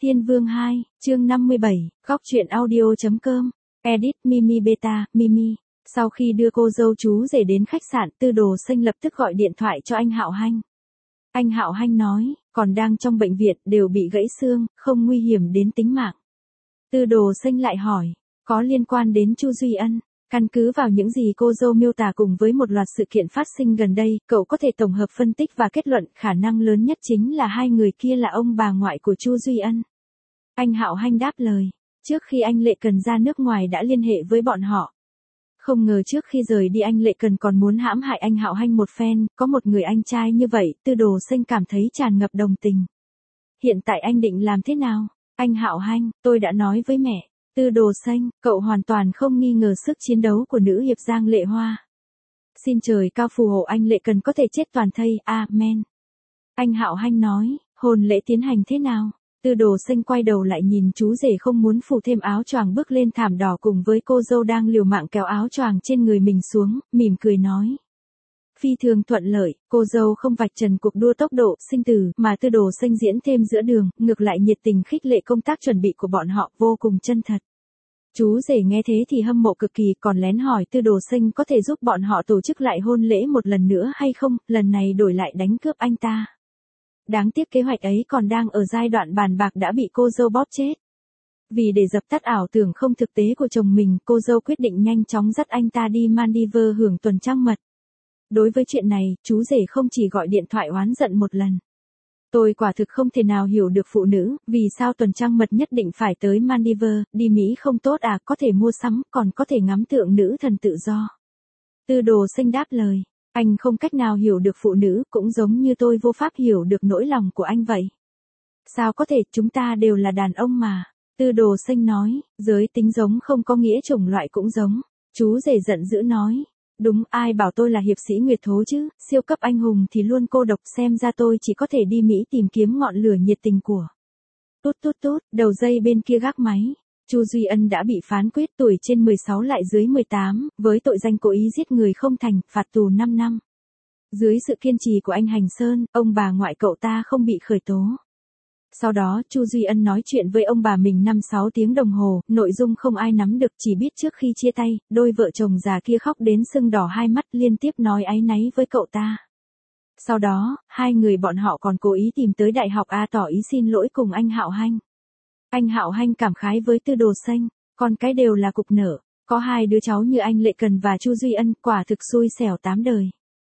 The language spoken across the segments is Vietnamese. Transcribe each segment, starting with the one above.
Thiên Vương 2, chương 57, góc truyện audio.com, edit Mimi Beta, Mimi. Sau khi đưa cô dâu chú rể đến khách sạn, Tư Đồ Xanh lập tức gọi điện thoại cho anh Hạo Hanh. Anh Hạo Hanh nói, còn đang trong bệnh viện, đều bị gãy xương, không nguy hiểm đến tính mạng. Tư Đồ Xanh lại hỏi, có liên quan đến Chu Duy Ân? Căn cứ vào những gì cô dâu miêu tả cùng với một loạt sự kiện phát sinh gần đây, cậu có thể tổng hợp phân tích và kết luận khả năng lớn nhất chính là hai người kia là ông bà ngoại của Chu Duy Ân. Anh Hạo Hanh đáp lời, trước khi anh Lệ Cần ra nước ngoài đã liên hệ với bọn họ. Không ngờ trước khi rời đi anh Lệ Cần còn muốn hãm hại anh Hạo Hanh một phen, có một người anh trai như vậy, Tư Đồ Xanh cảm thấy tràn ngập đồng tình. Hiện tại anh định làm thế nào? Anh Hạo Hanh, tôi đã nói với mẹ. Tư Đồ Xanh, cậu hoàn toàn không nghi ngờ sức chiến đấu của nữ hiệp Giang Lệ Hoa. Xin trời cao phù hộ anh Lệ Cần có thể chết toàn thây, amen. Anh Hạo Hanh nói, hôn lễ tiến hành thế nào? Tư Đồ Xanh quay đầu lại nhìn chú rể không muốn phủ thêm áo choàng bước lên thảm đỏ cùng với cô dâu đang liều mạng kéo áo choàng trên người mình xuống, mỉm cười nói. Phi thường thuận lợi, cô dâu không vạch trần cuộc đua tốc độ sinh tử mà Tư Đồ Xanh diễn thêm giữa đường, ngược lại nhiệt tình khích lệ công tác chuẩn bị của bọn họ vô cùng chân thật. Chú rể nghe thế thì hâm mộ cực kỳ, còn lén hỏi Tư Đồ Xanh có thể giúp bọn họ tổ chức lại hôn lễ một lần nữa hay không, lần này đổi lại đánh cướp anh ta. Đáng tiếc kế hoạch ấy còn đang ở giai đoạn bàn bạc đã bị cô dâu bóp chết. Vì để dập tắt ảo tưởng không thực tế của chồng mình, cô dâu quyết định nhanh chóng dắt anh ta đi Maldives hưởng tuần trăng mật. Đối với chuyện này, chú rể không chỉ gọi điện thoại oán giận một lần. Tôi quả thực không thể nào hiểu được phụ nữ, vì sao tuần trăng mật nhất định phải tới Maldives, đi Mỹ không tốt à, có thể mua sắm, còn có thể ngắm tượng nữ thần tự do. Tư Đồ Xanh đáp lời, anh không cách nào hiểu được phụ nữ, cũng giống như tôi vô pháp hiểu được nỗi lòng của anh vậy. Sao có thể, chúng ta đều là đàn ông mà. Tư Đồ Xanh nói, giới tính giống không có nghĩa chủng loại cũng giống. Chú rể giận dữ nói. Đúng, ai bảo tôi là hiệp sĩ Nguyệt Thố chứ, siêu cấp anh hùng thì luôn cô độc, xem ra tôi chỉ có thể đi Mỹ tìm kiếm ngọn lửa nhiệt tình của. Tút tút tút, đầu dây bên kia gác máy. Chu Duy Ân đã bị phán quyết tuổi trên 16 lại dưới 18, với tội danh cố ý giết người không thành, phạt tù 5 năm. Dưới sự kiên trì của anh Hành Sơn, ông bà ngoại cậu ta không bị khởi tố. Sau đó, Chu Duy Ân nói chuyện với ông bà mình 5-6 tiếng đồng hồ, nội dung không ai nắm được, chỉ biết trước khi chia tay, đôi vợ chồng già kia khóc đến sưng đỏ hai mắt liên tiếp nói áy náy với cậu ta. Sau đó, hai người bọn họ còn cố ý tìm tới Đại học A tỏ ý xin lỗi cùng anh Hạo Hanh. Anh Hạo Hanh cảm khái với Tư Đồ Xanh, con cái đều là cục nở, có hai đứa cháu như anh Lệ Cần và Chu Duy Ân, quả thực xui xẻo 8 đời.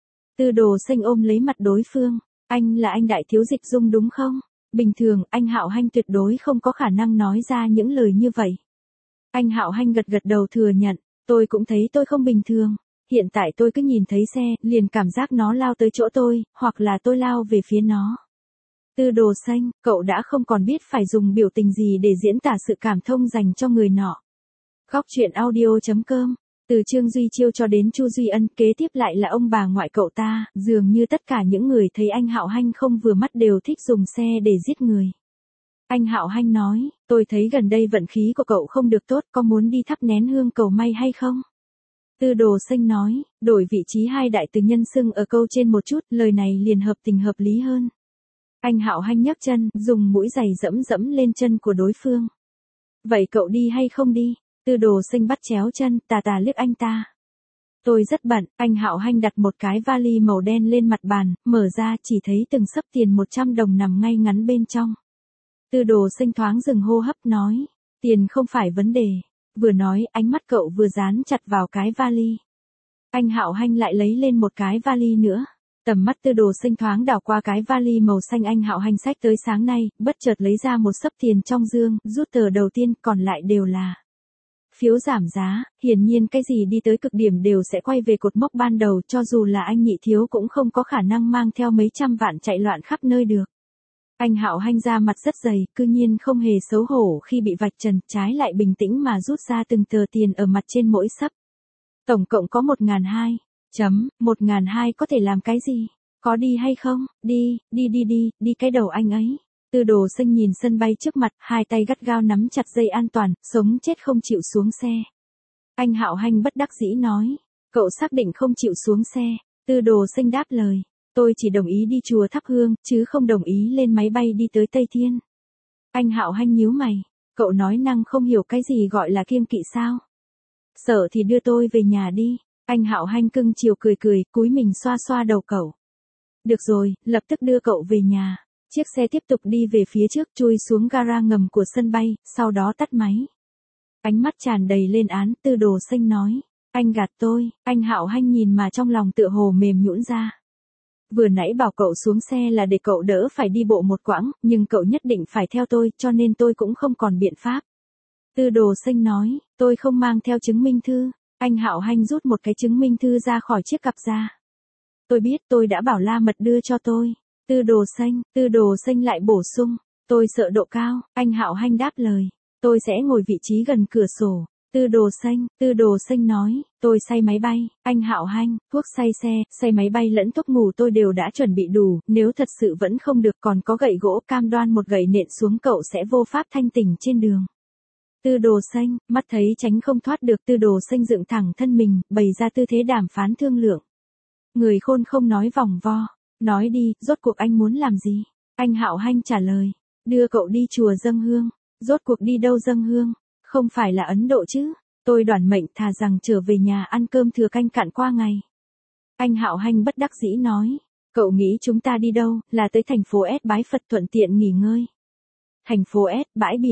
Tư Đồ Xanh ôm lấy mặt đối phương, anh là anh Đại Thiếu Dịch Dung đúng không? Bình thường, anh Hạo Hanh tuyệt đối không có khả năng nói ra những lời như vậy. Anh Hạo Hanh gật gật đầu thừa nhận, tôi cũng thấy tôi không bình thường. Hiện tại tôi cứ nhìn thấy xe, liền cảm giác nó lao tới chỗ tôi, hoặc là tôi lao về phía nó. Tư Đồ Xanh, cậu đã không còn biết phải dùng biểu tình gì để diễn tả sự cảm thông dành cho người nọ. Góc truyện audio.com. Từ Trương Duy Chiêu cho đến Chu Duy Ân, kế tiếp lại là ông bà ngoại cậu ta, dường như tất cả những người thấy anh Hạo Hanh không vừa mắt đều thích dùng xe để giết người. Anh Hạo Hanh nói, tôi thấy gần đây vận khí của cậu không được tốt, có muốn đi thắp nén hương cầu may hay không? Tư Đồ Xanh nói, đổi vị trí hai đại từ nhân xưng ở câu trên một chút, lời này liền hợp tình hợp lý hơn. Anh Hạo Hanh nhấc chân, dùng mũi giày dẫm dẫm lên chân của đối phương. Vậy cậu đi hay không đi? Tư Đồ Xanh bắt chéo chân, tà tà liếc anh ta. Tôi rất bận, anh Hạo Hanh đặt một cái vali màu đen lên mặt bàn, mở ra chỉ thấy từng xấp tiền 100 đồng nằm ngay ngắn bên trong. Tư Đồ Xanh thoáng dừng hô hấp nói, tiền không phải vấn đề. Vừa nói, ánh mắt cậu vừa dán chặt vào cái vali. Anh Hạo Hanh lại lấy lên một cái vali nữa. Tầm mắt Tư Đồ Xanh thoáng đảo qua cái vali màu xanh anh Hạo Hanh xách tới sáng nay, bất chợt lấy ra một xấp tiền trong dương, rút tờ đầu tiên, còn lại đều là phiếu giảm giá. Hiển nhiên cái gì đi tới cực điểm đều sẽ quay về cột mốc ban đầu, cho dù là anh Nhị Thiếu cũng không có khả năng mang theo mấy trăm vạn chạy loạn khắp nơi được. Anh Hạo Hanh ra mặt rất dày, cư nhiên không hề xấu hổ khi bị vạch trần, trái lại bình tĩnh mà rút ra từng tờ tiền ở mặt trên mỗi xấp. Tổng cộng có 1.200. 1.200 có thể làm cái gì? Có đi hay không? Đi cái đầu anh ấy. Tư Đồ Xanh nhìn sân bay trước mặt, hai tay gắt gao nắm chặt dây an toàn, sống chết không chịu xuống xe. Anh Hạo Hanh bất đắc dĩ nói, cậu xác định không chịu xuống xe. Tư Đồ Xanh đáp lời, tôi chỉ đồng ý đi chùa thắp hương, chứ không đồng ý lên máy bay đi tới Tây Thiên. Anh Hạo Hanh nhíu mày, cậu nói năng không hiểu cái gì gọi là kiêng kỵ sao? Sợ thì đưa tôi về nhà đi. Anh Hạo Hanh cưng chiều cười cười, cúi mình xoa xoa đầu cậu. Được rồi, lập tức đưa cậu về nhà. Chiếc xe tiếp tục đi về phía trước, chui xuống gara ngầm của sân bay, sau đó tắt máy. Ánh mắt tràn đầy lên án, Tư Đồ Xanh nói. Anh gạt tôi. Anh Hạo Hanh nhìn mà trong lòng tựa hồ mềm nhũn ra. Vừa nãy bảo cậu xuống xe là để cậu đỡ phải đi bộ một quãng, nhưng cậu nhất định phải theo tôi, cho nên tôi cũng không còn biện pháp. Tư Đồ Xanh nói, tôi không mang theo chứng minh thư. Anh Hạo Hanh rút một cái chứng minh thư ra khỏi chiếc cặp da. Tôi biết, tôi đã bảo La Mật đưa cho tôi. Tư Đồ Xanh lại bổ sung, tôi sợ độ cao. Anh Hạo Hanh đáp lời, tôi sẽ ngồi vị trí gần cửa sổ. Tư Đồ Xanh nói, tôi say máy bay. Anh Hạo Hanh, thuốc say xe, say máy bay lẫn thuốc ngủ tôi đều đã chuẩn bị đủ, nếu thật sự vẫn không được còn có gậy gỗ, cam đoan một gậy nện xuống cậu sẽ vô pháp thanh tỉnh trên đường. Tư Đồ Xanh, mắt thấy tránh không thoát được, Tư Đồ Xanh dựng thẳng thân mình, bày ra tư thế đàm phán thương lượng. Người khôn không nói vòng vo, nói đi, rốt cuộc anh muốn làm gì? Anh Hạo Hanh trả lời, đưa cậu đi chùa dâng hương. Rốt cuộc đi đâu dâng hương? Không phải là Ấn Độ chứ? Tôi đoản mệnh thà rằng trở về nhà ăn cơm thừa canh cạn qua ngày. Anh Hạo Hanh bất đắc dĩ nói, cậu nghĩ chúng ta đi đâu, là tới thành phố S bái Phật thuận tiện nghỉ ngơi. Thành phố S,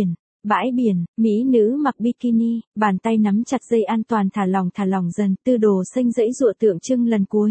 bãi biển, mỹ nữ mặc bikini, bàn tay nắm chặt dây an toàn thả lỏng dần, Tư Đồ Xanh dãy dụa tượng trưng lần cuối.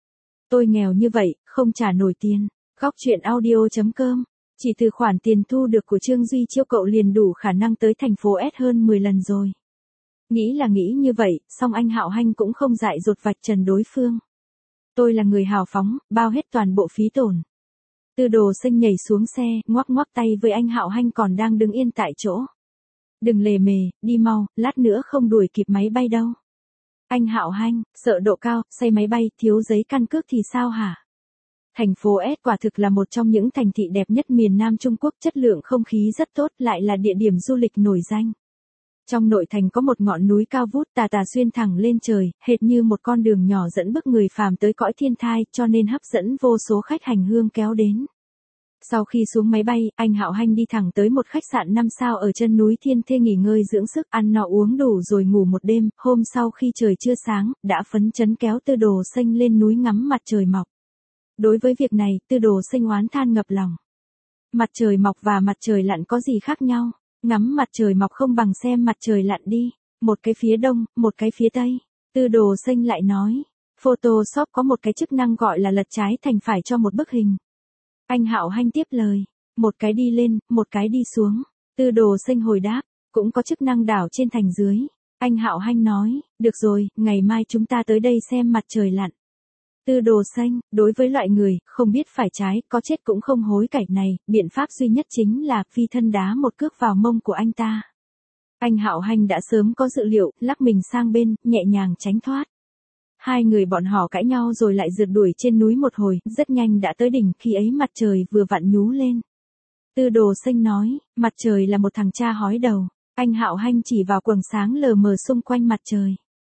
Tôi nghèo như vậy, không trả nổi tiền. Góc truyện audio.com, chỉ từ khoản tiền thu được của Trương Duy Chiêu cậu liền đủ khả năng tới thành phố S hơn 10 lần rồi. Nghĩ là nghĩ như vậy, song anh Hạo Hanh cũng không dại dột vạch trần đối phương. Tôi là người hào phóng, bao hết toàn bộ phí tổn. Tư Đồ Xanh nhảy xuống xe, ngoắc ngoắc tay với anh Hạo Hanh còn đang đứng yên tại chỗ. Đừng lề mề, đi mau, lát nữa không đuổi kịp máy bay đâu. Anh Hạo Hanh, sợ độ cao, say máy bay, thiếu giấy căn cước thì sao hả? Thành phố S quả thực là một trong những thành thị đẹp nhất miền Nam Trung Quốc, chất lượng không khí rất tốt, lại là địa điểm du lịch nổi danh. Trong nội thành có một ngọn núi cao vút tà tà xuyên thẳng lên trời, hệt như một con đường nhỏ dẫn bước người phàm tới cõi thiên thai, cho nên hấp dẫn vô số khách hành hương kéo đến. Sau khi xuống máy bay, anh Hạo Hanh đi thẳng tới một khách sạn 5 sao ở chân núi Thiên Thê nghỉ ngơi dưỡng sức, ăn no uống đủ rồi ngủ một đêm. Hôm sau khi trời chưa sáng, đã phấn chấn kéo Tư Đồ Xanh lên núi ngắm mặt trời mọc. Đối với việc này, Tư Đồ Xanh oán than ngập lòng. Mặt trời mọc và mặt trời lặn có gì khác nhau? Ngắm mặt trời mọc không bằng xem mặt trời lặn đi. Một cái phía đông, một cái phía tây. Tư Đồ Xanh lại nói, Photoshop có một cái chức năng gọi là lật trái thành phải cho một bức hình. Anh Hạo Hanh tiếp lời, một cái đi lên, một cái đi xuống. Tư Đồ Xanh hồi đáp, cũng có chức năng đảo trên thành dưới. Anh Hạo Hanh nói, được rồi, ngày mai chúng ta tới đây xem mặt trời lặn. Tư Đồ Xanh, đối với loại người, không biết phải trái, có chết cũng không hối cải này, biện pháp duy nhất chính là phi thân đá một cước vào mông của anh ta. Anh Hạo Hanh đã sớm có dự liệu, lắc mình sang bên, nhẹ nhàng tránh thoát. Hai người bọn họ cãi nhau rồi lại rượt đuổi trên núi một hồi, rất nhanh đã tới đỉnh, khi ấy mặt trời vừa vặn nhú lên. Tư Đồ Xanh nói, mặt trời là một thằng cha hói đầu. Anh Hạo Hanh chỉ vào quầng sáng lờ mờ xung quanh mặt trời.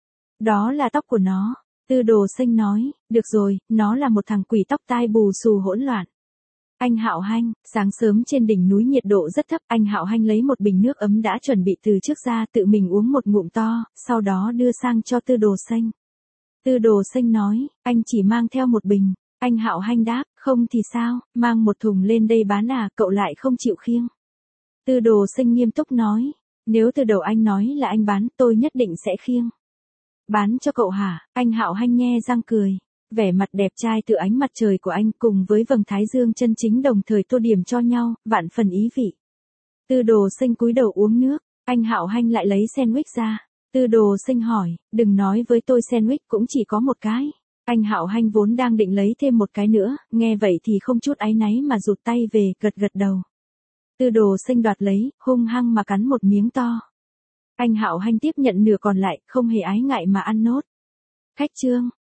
Đó là tóc của nó. Tư Đồ Xanh nói, được rồi, nó là một thằng quỷ tóc tai bù xù hỗn loạn. Anh Hạo Hanh, sáng sớm trên đỉnh núi nhiệt độ rất thấp, anh Hạo Hanh lấy một bình nước ấm đã chuẩn bị từ trước ra, tự mình uống một ngụm to, sau đó đưa sang cho Tư Đồ Xanh. Tư Đồ Xanh nói, anh chỉ mang theo một bình. Anh Hạo Hanh đáp, không thì sao, mang một thùng lên đây bán à, cậu lại không chịu khiêng. Tư Đồ Xanh nghiêm túc nói, nếu từ đầu anh nói là anh bán, tôi nhất định sẽ khiêng. Bán cho cậu hả? Anh Hạo Hanh nhe răng cười. Vẻ mặt đẹp trai từ ánh mặt trời của anh cùng với vầng thái dương chân chính đồng thời tô điểm cho nhau, vạn phần ý vị. Tư Đồ Xanh cúi đầu uống nước, anh Hạo Hanh lại lấy sandwich ra. Tư Đồ Xanh hỏi, đừng nói với tôi sandwich cũng chỉ có một cái. Anh Hạo Hanh vốn đang định lấy thêm một cái nữa, nghe vậy thì không chút áy náy mà rụt tay về, gật gật đầu. Tư Đồ Xanh đoạt lấy, hung hăng mà cắn một miếng to. Anh Hạo Hanh tiếp nhận nửa còn lại, không hề ái ngại mà ăn nốt. Khách trương,